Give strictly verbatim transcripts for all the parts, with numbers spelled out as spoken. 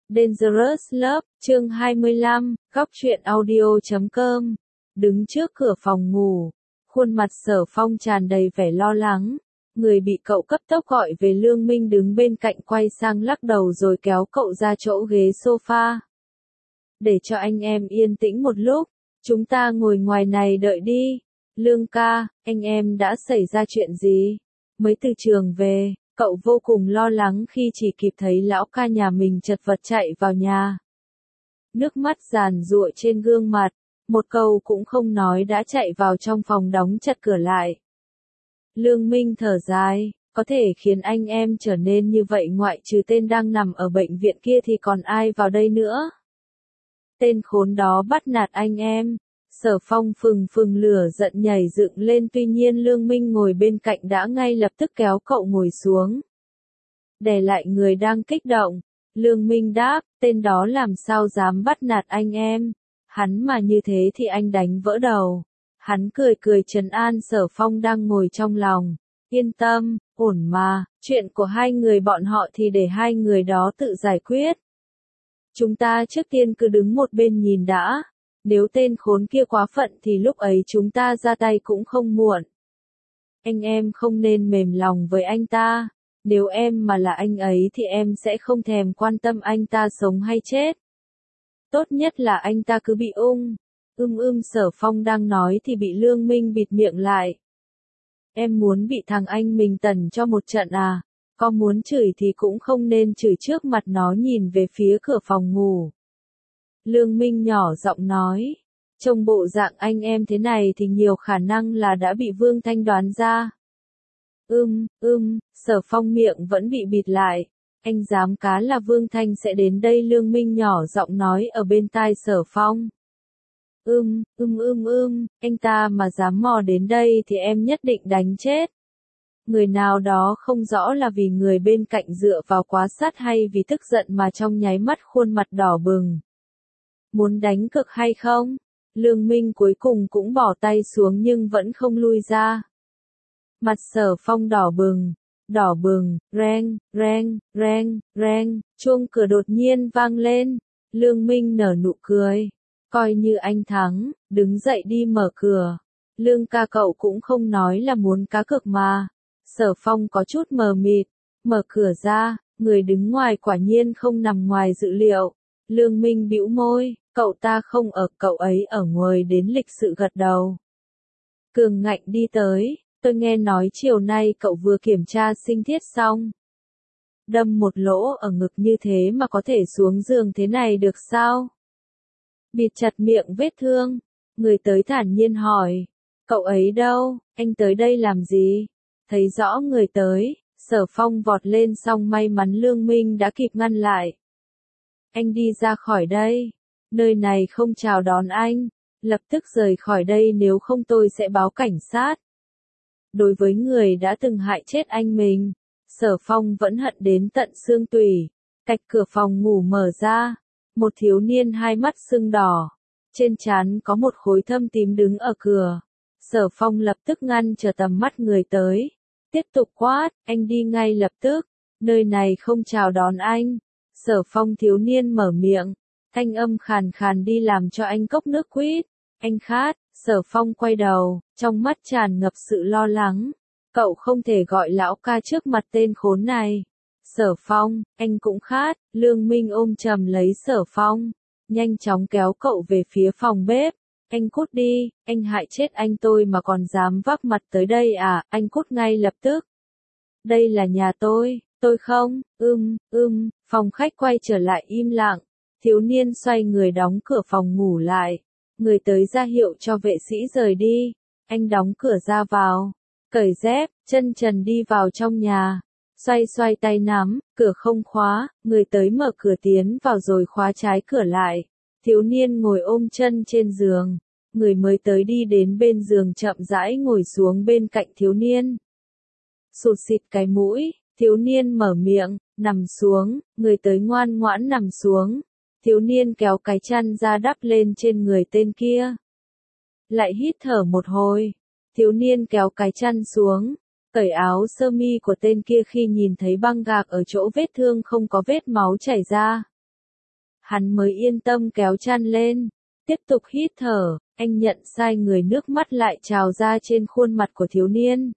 Dangerous Love, chương hai mươi lăm, góc truyện audio chấm com. Đứng trước cửa phòng ngủ, khuôn mặt Sở Phong tràn đầy vẻ lo lắng. Người bị cậu cấp tốc gọi về Lương Minh đứng bên cạnh quay sang lắc đầu rồi kéo cậu ra chỗ ghế sofa. Để cho anh em yên tĩnh một lúc, chúng ta ngồi ngoài này đợi đi. Lương ca, anh em đã xảy ra chuyện gì? Mới từ trường về. Cậu vô cùng lo lắng khi chỉ kịp thấy lão ca nhà mình chật vật chạy vào nhà. Nước mắt giàn giụa trên gương mặt, một câu cũng không nói đã chạy vào trong phòng đóng chặt cửa lại. Lương Minh thở dài, có thể khiến anh em trở nên như vậy ngoại trừ tên đang nằm ở bệnh viện kia thì còn ai vào đây nữa. Tên khốn đó bắt nạt anh em. Sở Phong phừng phừng lửa giận nhảy dựng lên, tuy nhiên Lương Minh ngồi bên cạnh đã ngay lập tức kéo cậu ngồi xuống. Đè lại người đang kích động, Lương Minh đáp, tên đó làm sao dám bắt nạt anh em, hắn mà như thế thì anh đánh vỡ đầu. Hắn cười cười trấn an Sở Phong đang ngồi trong lòng, yên tâm, ổn mà, chuyện của hai người bọn họ thì để hai người đó tự giải quyết. Chúng ta trước tiên cứ đứng một bên nhìn đã. Nếu tên khốn kia quá phận thì lúc ấy chúng ta ra tay cũng không muộn. Anh em không nên mềm lòng với anh ta. Nếu em mà là anh ấy thì em sẽ không thèm quan tâm anh ta sống hay chết. Tốt nhất là anh ta cứ bị ung. Ưm ưm Sở Phong đang nói thì bị Lương Minh bịt miệng lại. Em muốn bị thằng anh mình tẩn cho một trận à? Có muốn chửi thì cũng không nên chửi trước mặt nó, nhìn về phía cửa phòng ngủ. Lương Minh nhỏ giọng nói, trông bộ dạng anh em thế này thì nhiều khả năng là đã bị Vương Thanh đoán ra. Ưm, ưm, Sở Phong miệng vẫn bị bịt lại, anh dám cá là Vương Thanh sẽ đến đây? Lương Minh nhỏ giọng nói ở bên tai Sở Phong. Ưm, ưm ưm ưm, anh ta mà dám mò đến đây thì em nhất định đánh chết. Người nào đó không rõ là vì người bên cạnh dựa vào quá sát hay vì tức giận mà trong nháy mắt khuôn mặt đỏ bừng. Muốn đánh cực hay không? Lương Minh cuối cùng cũng bỏ tay xuống nhưng vẫn không lui ra. Mặt Sở Phong đỏ bừng, đỏ bừng, reng, reng, reng, reng, chuông cửa đột nhiên vang lên. Lương Minh nở nụ cười, coi như anh thắng, đứng dậy đi mở cửa. Lương ca, cậu cũng không nói là muốn cá cược mà. Sở Phong có chút mờ mịt, mở cửa ra, người đứng ngoài quả nhiên không nằm ngoài dự liệu. Lương Minh bĩu môi, cậu ta không ở, cậu ấy ở ngoài đến lịch sự gật đầu. Cường ngạnh đi tới, tôi nghe nói chiều nay cậu vừa kiểm tra sinh thiết xong. Đâm một lỗ ở ngực như thế mà có thể xuống giường thế này được sao? Bịt chặt miệng vết thương, người tới thản nhiên hỏi, cậu ấy đâu, anh tới đây làm gì? Thấy rõ người tới, Sở Phong vọt lên xong may mắn Lương Minh đã kịp ngăn lại. Anh đi ra khỏi đây, nơi này không chào đón anh, lập tức rời khỏi đây nếu không tôi sẽ báo cảnh sát. Đối với người đã từng hại chết anh mình, Sở Phong vẫn hận đến tận xương tủy. Cạch cửa phòng ngủ mở ra, một thiếu niên hai mắt sưng đỏ, trên trán có một khối thâm tím đứng ở cửa. Sở Phong lập tức ngăn trở tầm mắt người tới, tiếp tục quát, anh đi ngay lập tức, nơi này không chào đón anh. Sở Phong thiếu niên mở miệng, thanh âm khàn khàn, đi làm cho anh cốc nước quýt, anh khát. Sở Phong quay đầu, trong mắt tràn ngập sự lo lắng, cậu không thể gọi lão ca trước mặt tên khốn này. Sở Phong, anh cũng khát. Lương Minh ôm chầm lấy Sở Phong, nhanh chóng kéo cậu về phía phòng bếp. Anh cút đi, anh hại chết anh tôi mà còn dám vác mặt tới đây à? Anh cút ngay lập tức. Đây là nhà tôi, tôi không. Ưm, ưm, phòng khách quay trở lại im lặng. Thiếu niên xoay người đóng cửa phòng ngủ lại. Người tới ra hiệu cho vệ sĩ rời đi. Anh đóng cửa ra vào, cởi dép, chân trần đi vào trong nhà. Xoay xoay tay nắm, cửa không khóa, người tới mở cửa tiến vào rồi khóa trái cửa lại. Thiếu niên ngồi ôm chân trên giường, người mới tới đi đến bên giường chậm rãi ngồi xuống bên cạnh thiếu niên. Sụt xịt cái mũi, thiếu niên mở miệng, nằm xuống, người tới ngoan ngoãn nằm xuống. Thiếu niên kéo cái chăn ra đắp lên trên người tên kia. Lại hít thở một hồi, thiếu niên kéo cái chăn xuống, cởi áo sơ mi của tên kia khi nhìn thấy băng gạc ở chỗ vết thương không có vết máu chảy ra. Hắn mới yên tâm kéo chăn lên, tiếp tục hít thở, anh nhận sai người, nước mắt lại trào ra trên khuôn mặt của thiếu niên.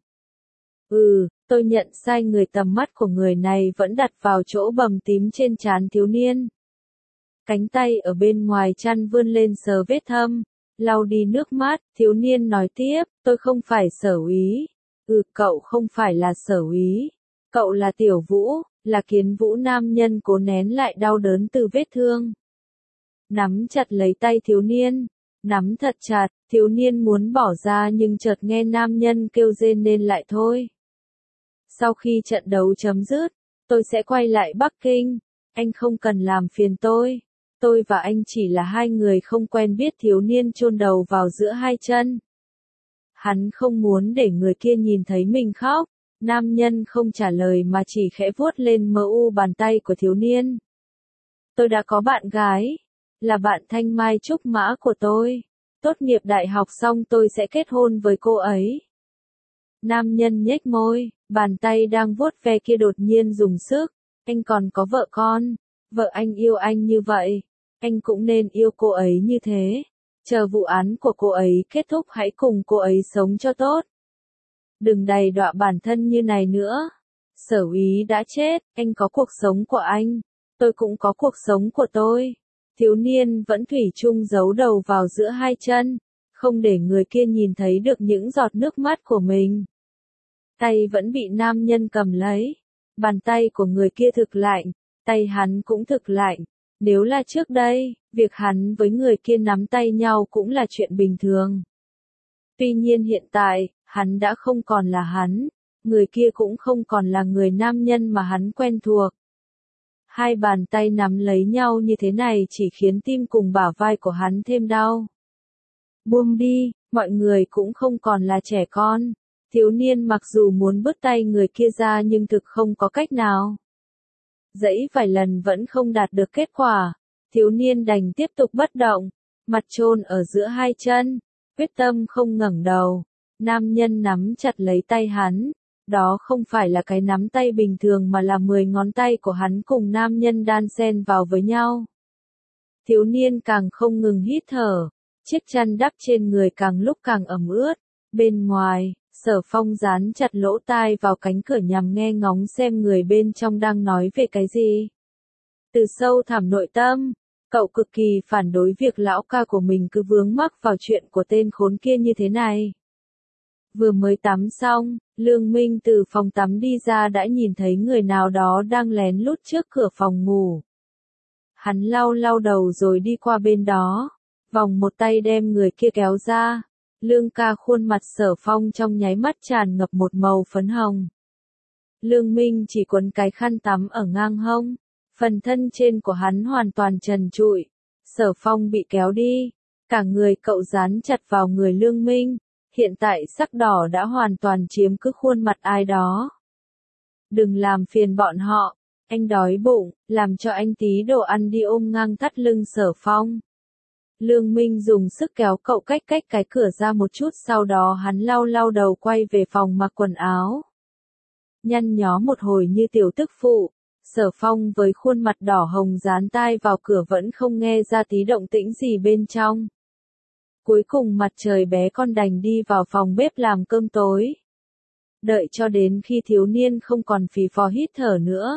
Ừ, tôi nhận sai người, tầm mắt của người này vẫn đặt vào chỗ bầm tím trên trán thiếu niên. Cánh tay ở bên ngoài chăn vươn lên sờ vết thâm, lau đi nước mắt, thiếu niên nói tiếp, tôi không phải Sở Úy. Ừ, cậu không phải là Sở Úy, cậu là Tiểu Vũ, là Kiến Vũ. Nam nhân cố nén lại đau đớn từ vết thương. Nắm chặt lấy tay thiếu niên, nắm thật chặt, thiếu niên muốn bỏ ra nhưng chợt nghe nam nhân kêu rên nên lại thôi. Sau khi trận đấu chấm dứt, tôi sẽ quay lại Bắc Kinh, anh không cần làm phiền tôi. Tôi và anh chỉ là hai người không quen biết. Thiếu niên chôn đầu vào giữa hai chân. Hắn không muốn để người kia nhìn thấy mình khóc. Nam nhân không trả lời mà chỉ khẽ vuốt lên mờ u bàn tay của thiếu niên. Tôi đã có bạn gái, là bạn Thanh Mai Trúc Mã của tôi. Tốt nghiệp đại học xong tôi sẽ kết hôn với cô ấy. Nam nhân nhếch môi, bàn tay đang vuốt ve kia đột nhiên dùng sức. Anh còn có vợ con, vợ anh yêu anh như vậy, anh cũng nên yêu cô ấy như thế. Chờ vụ án của cô ấy kết thúc hãy cùng cô ấy sống cho tốt. Đừng đầy đọa bản thân như này nữa. Sở Úy đã chết, anh có cuộc sống của anh, tôi cũng có cuộc sống của tôi. Thiếu niên vẫn thủy chung giấu đầu vào giữa hai chân, không để người kia nhìn thấy được những giọt nước mắt của mình. Tay vẫn bị nam nhân cầm lấy. Bàn tay của người kia thực lạnh, tay hắn cũng thực lạnh. Nếu là trước đây, việc hắn với người kia nắm tay nhau cũng là chuyện bình thường. Tuy nhiên hiện tại, hắn đã không còn là hắn, người kia cũng không còn là người nam nhân mà hắn quen thuộc. Hai bàn tay nắm lấy nhau như thế này chỉ khiến tim cùng bả vai của hắn thêm đau. Buông đi, mọi người cũng không còn là trẻ con. Thiếu niên mặc dù muốn bứt tay người kia ra nhưng thực không có cách nào. Dẫy vài lần vẫn không đạt được kết quả. Thiếu niên đành tiếp tục bất động, mặt chôn ở giữa hai chân, quyết tâm không ngẩng đầu. Nam nhân nắm chặt lấy tay hắn. Đó không phải là cái nắm tay bình thường mà là mười ngón tay của hắn cùng nam nhân đan xen vào với nhau. Thiếu niên càng không ngừng hít thở, chiếc chăn đắp trên người càng lúc càng ẩm ướt. Bên ngoài, Sở Phong dán chặt lỗ tai vào cánh cửa nhằm nghe ngóng xem người bên trong đang nói về cái gì. Từ sâu thẳm nội tâm, cậu cực kỳ phản đối việc lão ca của mình cứ vướng mắc vào chuyện của tên khốn kia như thế này. Vừa mới tắm xong, Lương Minh từ phòng tắm đi ra đã nhìn thấy người nào đó đang lén lút trước cửa phòng ngủ. Hắn lau lau đầu rồi đi qua bên đó, vòng một tay đem người kia kéo ra. Lương ca, khuôn mặt Sở Phong trong nháy mắt tràn ngập một màu phấn hồng. Lương Minh chỉ quấn cái khăn tắm ở ngang hông, phần thân trên của hắn hoàn toàn trần trụi. Sở Phong bị kéo đi, cả người cậu dán chặt vào người Lương Minh, hiện tại sắc đỏ đã hoàn toàn chiếm cứ khuôn mặt ai đó. Đừng làm phiền bọn họ, anh đói bụng, làm cho anh tí đồ ăn đi, ôm ngang thắt lưng Sở Phong. Lương Minh dùng sức kéo cậu cách cách cái cửa ra một chút, sau đó hắn lau lau đầu quay về phòng mặc quần áo. Nhăn nhó một hồi như tiểu tức phụ, Sở Phong với khuôn mặt đỏ hồng dán tai vào cửa vẫn không nghe ra tí động tĩnh gì bên trong. Cuối cùng mặt trời bé con đành đi vào phòng bếp làm cơm tối. Đợi cho đến khi thiếu niên không còn phì phò hít thở nữa,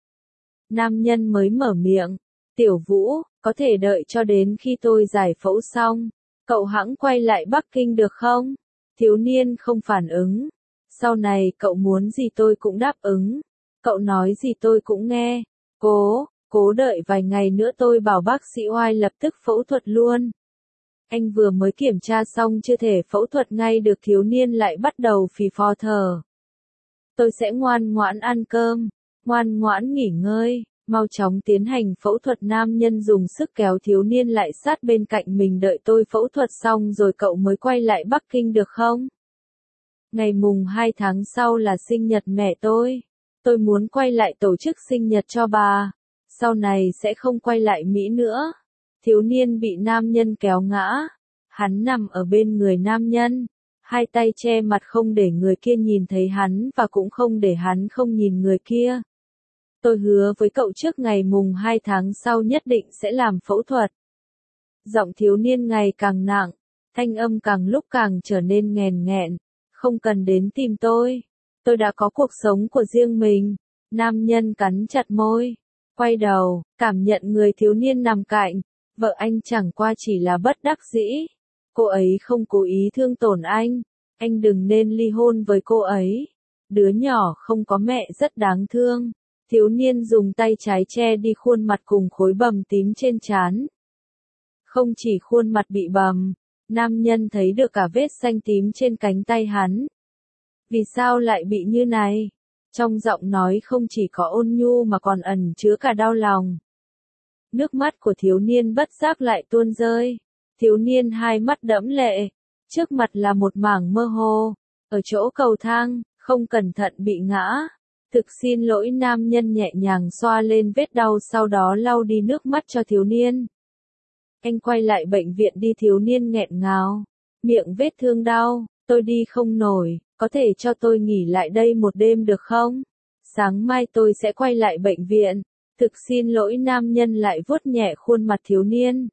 nam nhân mới mở miệng. Tiểu Vũ, có thể đợi cho đến khi tôi giải phẫu xong, cậu hẵng quay lại Bắc Kinh được không? Thiếu niên không phản ứng. Sau này cậu muốn gì tôi cũng đáp ứng. Cậu nói gì tôi cũng nghe. Cố, cố đợi vài ngày nữa tôi bảo bác sĩ Oai lập tức phẫu thuật luôn. Anh vừa mới kiểm tra xong chưa thể phẫu thuật ngay được, thiếu niên lại bắt đầu phì phò thở. Tôi sẽ ngoan ngoãn ăn cơm, ngoan ngoãn nghỉ ngơi. Mau chóng tiến hành phẫu thuật. Nam nhân dùng sức kéo thiếu niên lại sát bên cạnh mình. Đợi tôi phẫu thuật xong rồi cậu mới quay lại Bắc Kinh được không? Ngày mùng hai tháng sau là sinh nhật mẹ tôi. Tôi muốn quay lại tổ chức sinh nhật cho bà. Sau này sẽ không quay lại Mỹ nữa. Thiếu niên bị nam nhân kéo ngã. Hắn nằm ở bên người nam nhân. Hai tay che mặt không để người kia nhìn thấy hắn và cũng không để hắn không nhìn người kia. Tôi hứa với cậu trước ngày mùng hai tháng sau nhất định sẽ làm phẫu thuật. Giọng thiếu niên ngày càng nặng, thanh âm càng lúc càng trở nên nghèn nghẹn. Không cần đến tìm tôi. Tôi đã có cuộc sống của riêng mình. Nam nhân cắn chặt môi. Quay đầu, cảm nhận người thiếu niên nằm cạnh. Vợ anh chẳng qua chỉ là bất đắc dĩ. Cô ấy không cố ý thương tổn anh. Anh đừng nên ly hôn với cô ấy. Đứa nhỏ không có mẹ rất đáng thương. Thiếu niên dùng tay trái che đi khuôn mặt cùng khối bầm tím trên trán. Không chỉ khuôn mặt bị bầm, nam nhân thấy được cả vết xanh tím trên cánh tay hắn. Vì sao lại bị như này? Trong giọng nói không chỉ có ôn nhu mà còn ẩn chứa cả đau lòng. Nước mắt của thiếu niên bất giác lại tuôn rơi. Thiếu niên hai mắt đẫm lệ. Trước mặt là một mảng mơ hồ. Ở chỗ cầu thang, không cẩn thận bị ngã. Thực xin lỗi, nam nhân nhẹ nhàng xoa lên vết đau sau đó lau đi nước mắt cho thiếu niên. Anh quay lại bệnh viện đi, thiếu niên nghẹn ngào. Miệng vết thương đau, tôi đi không nổi, có thể cho tôi nghỉ lại đây một đêm được không? Sáng mai tôi sẽ quay lại bệnh viện. Thực xin lỗi, nam nhân lại vuốt nhẹ khuôn mặt thiếu niên.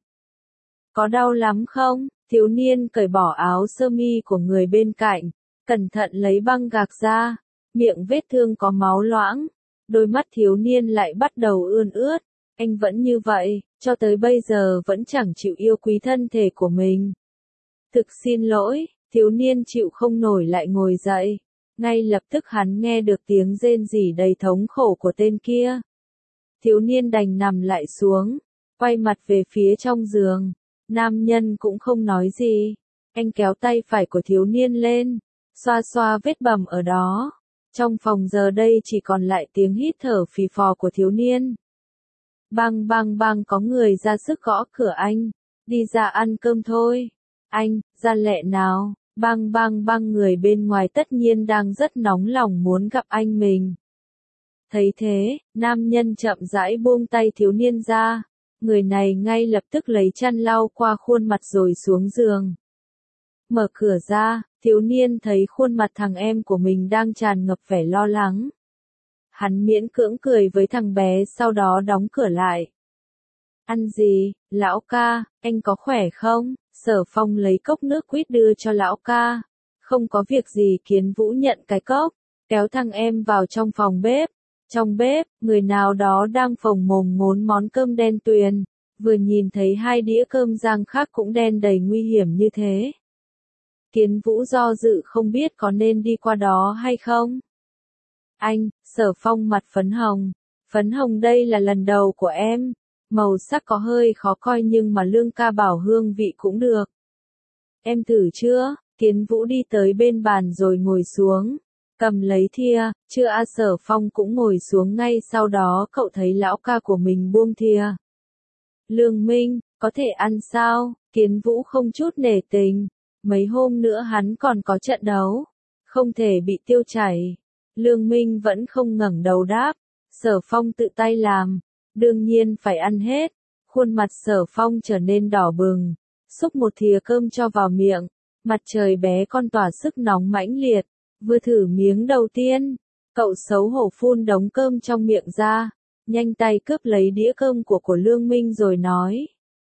Có đau lắm không? Thiếu niên cởi bỏ áo sơ mi của người bên cạnh, cẩn thận lấy băng gạc ra. Miệng vết thương có máu loãng. Đôi mắt thiếu niên lại bắt đầu ươn ướt. Anh vẫn như vậy, cho tới bây giờ vẫn chẳng chịu yêu quý thân thể của mình. Thực xin lỗi, thiếu niên chịu không nổi lại ngồi dậy. Ngay lập tức hắn nghe được tiếng rên rỉ đầy thống khổ của tên kia. Thiếu niên đành nằm lại xuống, quay mặt về phía trong giường. Nam nhân cũng không nói gì. Anh kéo tay phải của thiếu niên lên, xoa xoa vết bầm ở đó. Trong phòng giờ đây chỉ còn lại tiếng hít thở phì phò của thiếu niên. Bang bang bang, có người ra sức gõ cửa anh. Đi ra ăn cơm thôi. Anh, ra lẹ nào. Bang bang bang, người bên ngoài tất nhiên đang rất nóng lòng muốn gặp anh mình. Thấy thế, nam nhân chậm rãi buông tay thiếu niên ra. Người này ngay lập tức lấy chăn lau qua khuôn mặt rồi xuống giường. Mở cửa ra, thiếu niên thấy khuôn mặt thằng em của mình đang tràn ngập vẻ lo lắng. Hắn miễn cưỡng cười với thằng bé sau đó đóng cửa lại. Ăn gì, lão ca, anh có khỏe không? Sở Phong lấy cốc nước quýt đưa cho lão ca. Không có việc gì, Kiến Vũ nhận cái cốc, kéo thằng em vào trong phòng bếp. Trong bếp, người nào đó đang phồng mồm ngốn món cơm đen tuyền. Vừa nhìn thấy hai đĩa cơm rang khác cũng đen đầy nguy hiểm như thế. Kiến Vũ do dự không biết có nên đi qua đó hay không. Anh, Sở Phong mặt phấn hồng. Phấn hồng, đây là lần đầu của em. Màu sắc có hơi khó coi nhưng mà Lương ca bảo hương vị cũng được. Em thử chưa? Kiến Vũ đi tới bên bàn rồi ngồi xuống. Cầm lấy thìa, chưa a Sở Phong cũng ngồi xuống ngay sau đó cậu thấy lão ca của mình buông thìa. Lương Minh, có thể ăn sao? Kiến Vũ không chút nể tình. Mấy hôm nữa hắn còn có trận đấu. Không thể bị tiêu chảy. Lương Minh vẫn không ngẩng đầu đáp. Sở Phong tự tay làm. Đương nhiên phải ăn hết. Khuôn mặt Sở Phong trở nên đỏ bừng. Xúc một thìa cơm cho vào miệng. Mặt trời bé con tỏa sức nóng mãnh liệt. Vừa thử miếng đầu tiên, cậu xấu hổ phun đống cơm trong miệng ra. Nhanh tay cướp lấy đĩa cơm của của Lương Minh rồi nói.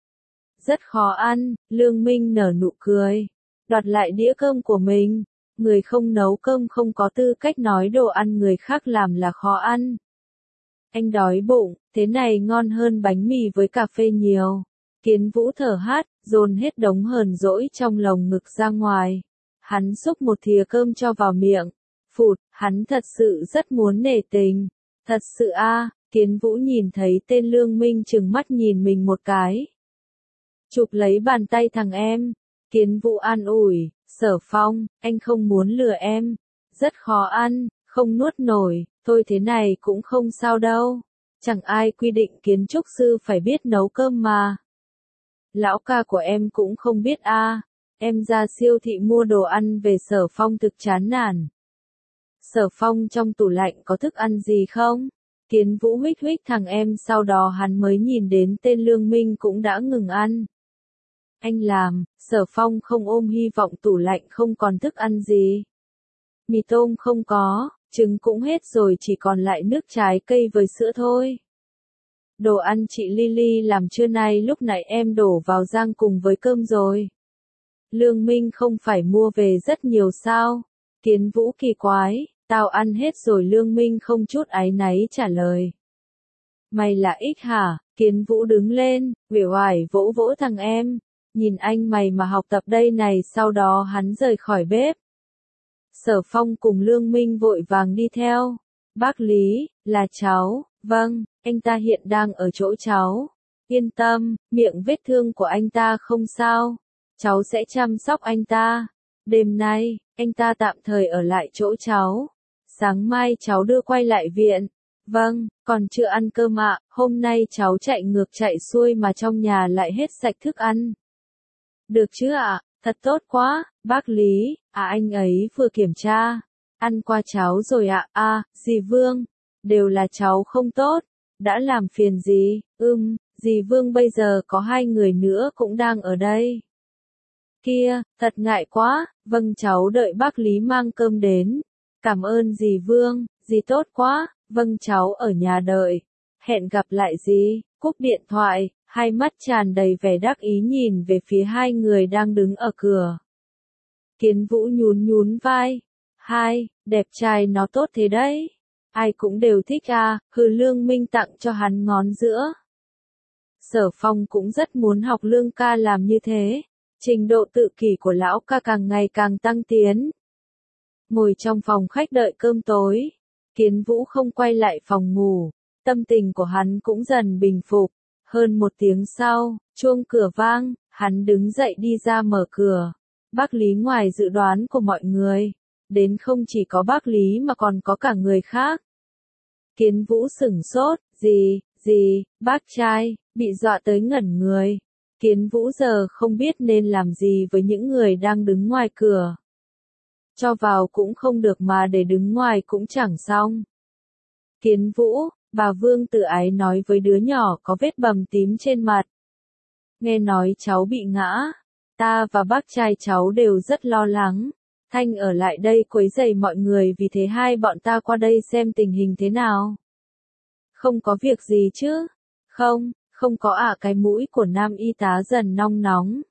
Rất khó ăn. Lương Minh nở nụ cười. Đoạt lại đĩa cơm của mình. Người không nấu cơm không có tư cách nói đồ ăn người khác làm là khó ăn. Anh đói bụng, thế này ngon hơn bánh mì với cà phê nhiều. Kiến Vũ thở hắt, dồn hết đống hờn dỗi trong lồng ngực ra ngoài. Hắn xúc một thìa cơm cho vào miệng. Phụt, hắn thật sự rất muốn nể tình. Thật sự a, à, Kiến Vũ nhìn thấy tên Lương Minh trừng mắt nhìn mình một cái. Chụp lấy bàn tay thằng em. Kiến Vũ an ủi, Sở Phong, anh không muốn lừa em. Rất khó ăn, không nuốt nổi, thôi thế này cũng không sao đâu. Chẳng ai quy định kiến trúc sư phải biết nấu cơm mà. Lão ca của em cũng không biết a. À. Em ra siêu thị mua đồ ăn về. Sở Phong thực chán nản. Sở Phong, trong tủ lạnh có thức ăn gì không? Kiến Vũ huých huých thằng em, sau đó hắn mới nhìn đến tên Lương Minh cũng đã ngừng ăn. Anh làm. Sở Phong không ôm hy vọng tủ lạnh không còn thức ăn gì. Mì tôm không có, trứng cũng hết rồi, chỉ còn lại nước trái cây với sữa thôi. Đồ ăn chị Lily làm trưa nay lúc nãy em đổ vào rang cùng với cơm rồi. Lương Minh không phải mua về rất nhiều sao? Kiến Vũ kỳ quái, tao ăn hết rồi. Lương Minh không chút áy náy trả lời. Mày là ích hả? Kiến Vũ đứng lên, uể oải vỗ vỗ thằng em. Nhìn anh mày mà học tập đây này. Sau đó hắn rời khỏi bếp. Sở Phong cùng Lương Minh vội vàng đi theo. Bác Lý, là cháu. Vâng, anh ta hiện đang ở chỗ cháu. Yên tâm, miệng vết thương của anh ta không sao. Cháu sẽ chăm sóc anh ta. Đêm nay, anh ta tạm thời ở lại chỗ cháu. Sáng mai cháu đưa quay lại viện. Vâng, còn chưa ăn cơm ạ. Hôm nay cháu chạy ngược chạy xuôi mà trong nhà lại hết sạch thức ăn. Được chứ ạ? Thật tốt quá. Bác Lý, à anh ấy vừa kiểm tra. Ăn qua cháu rồi ạ. À, dì Vương. Đều là cháu không tốt. Đã làm phiền gì? Ừm, dì Vương bây giờ có hai người nữa cũng đang ở đây. Kia, thật ngại quá. Vâng, cháu đợi bác Lý mang cơm đến. Cảm ơn dì Vương, dì tốt quá. Vâng, cháu ở nhà đợi. Hẹn gặp lại dì. Cúp điện thoại, hai mắt tràn đầy vẻ đắc ý nhìn về phía hai người đang đứng ở cửa. Kiến Vũ nhún nhún vai. Hai, đẹp trai nó tốt thế đấy. Ai cũng đều thích à, hừ. Lương Minh tặng cho hắn ngón giữa. Sở Phong cũng rất muốn học Lương ca làm như thế. Trình độ tự kỷ của lão ca càng ngày càng tăng tiến. Ngồi trong phòng khách đợi cơm tối. Kiến Vũ không quay lại phòng ngủ. Tâm tình của hắn cũng dần bình phục. Hơn một tiếng sau, chuông cửa vang, hắn đứng dậy đi ra mở cửa. Bác Lý ngoài dự đoán của mọi người. Đến không chỉ có bác Lý mà còn có cả người khác. Kiến Vũ sửng sốt, gì, gì, bác trai, bị dọa tới ngẩn người. Kiến Vũ giờ không biết nên làm gì với những người đang đứng ngoài cửa. Cho vào cũng không được mà để đứng ngoài cũng chẳng xong. Kiến Vũ, bà Vương tự ái nói với đứa nhỏ có vết bầm tím trên mặt. Nghe nói cháu bị ngã. Ta và bác trai cháu đều rất lo lắng. Thanh ở lại đây quấy rầy mọi người, vì thế hai bọn ta qua đây xem tình hình thế nào. Không có việc gì chứ? Không, không có ạ. À, cái mũi của nam y tá dần nong nóng.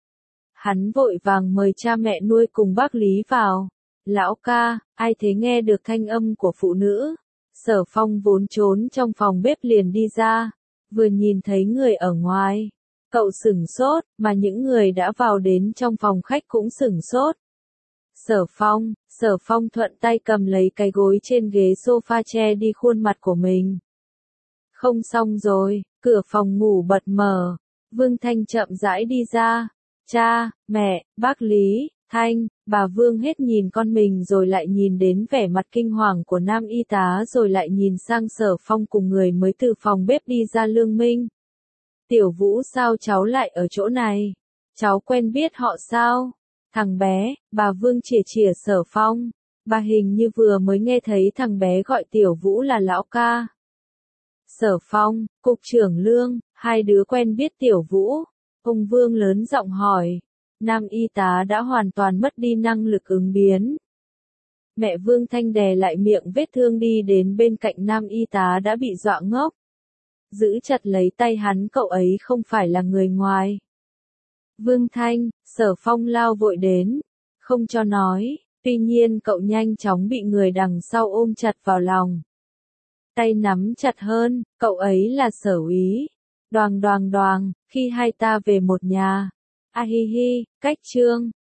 Hắn vội vàng mời cha mẹ nuôi cùng bác Lý vào. Lão ca, ai thế? Nghe được thanh âm của phụ nữ. Sở Phong vốn trốn trong phòng bếp liền đi ra. Vừa nhìn thấy người ở ngoài. Cậu sửng sốt, mà những người đã vào đến trong phòng khách cũng sửng sốt. Sở Phong, Sở Phong thuận tay cầm lấy cái gối trên ghế sofa che đi khuôn mặt của mình. Không xong rồi, cửa phòng ngủ bật mở. Vương Thanh chậm rãi đi ra. Cha, mẹ, bác Lý, Thanh, bà Vương hết nhìn con mình rồi lại nhìn đến vẻ mặt kinh hoàng của nam y tá rồi lại nhìn sang Sở Phong cùng người mới từ phòng bếp đi ra Lương Minh. Tiểu Vũ, sao cháu lại ở chỗ này? Cháu quen biết họ sao? Thằng bé, bà Vương chìa chìa Sở Phong. Bà hình như vừa mới nghe thấy thằng bé gọi Tiểu Vũ là lão ca. Sở Phong, cục trưởng Lương, hai đứa quen biết Tiểu Vũ. Ông Vương lớn giọng hỏi. Nam y tá đã hoàn toàn mất đi năng lực ứng biến. Mẹ Vương Thanh đè lại miệng vết thương đi đến bên cạnh nam y tá đã bị dọa ngốc. Giữ chặt lấy tay hắn, cậu ấy không phải là người ngoài. Vương Thanh, Sở Phong lao vội đến. Không cho nói, tuy nhiên cậu nhanh chóng bị người đằng sau ôm chặt vào lòng. Tay nắm chặt hơn, cậu ấy là Sở úy. Đoàng đoàng đoàng, khi hai ta về một nhà. A hi hi, cách chương.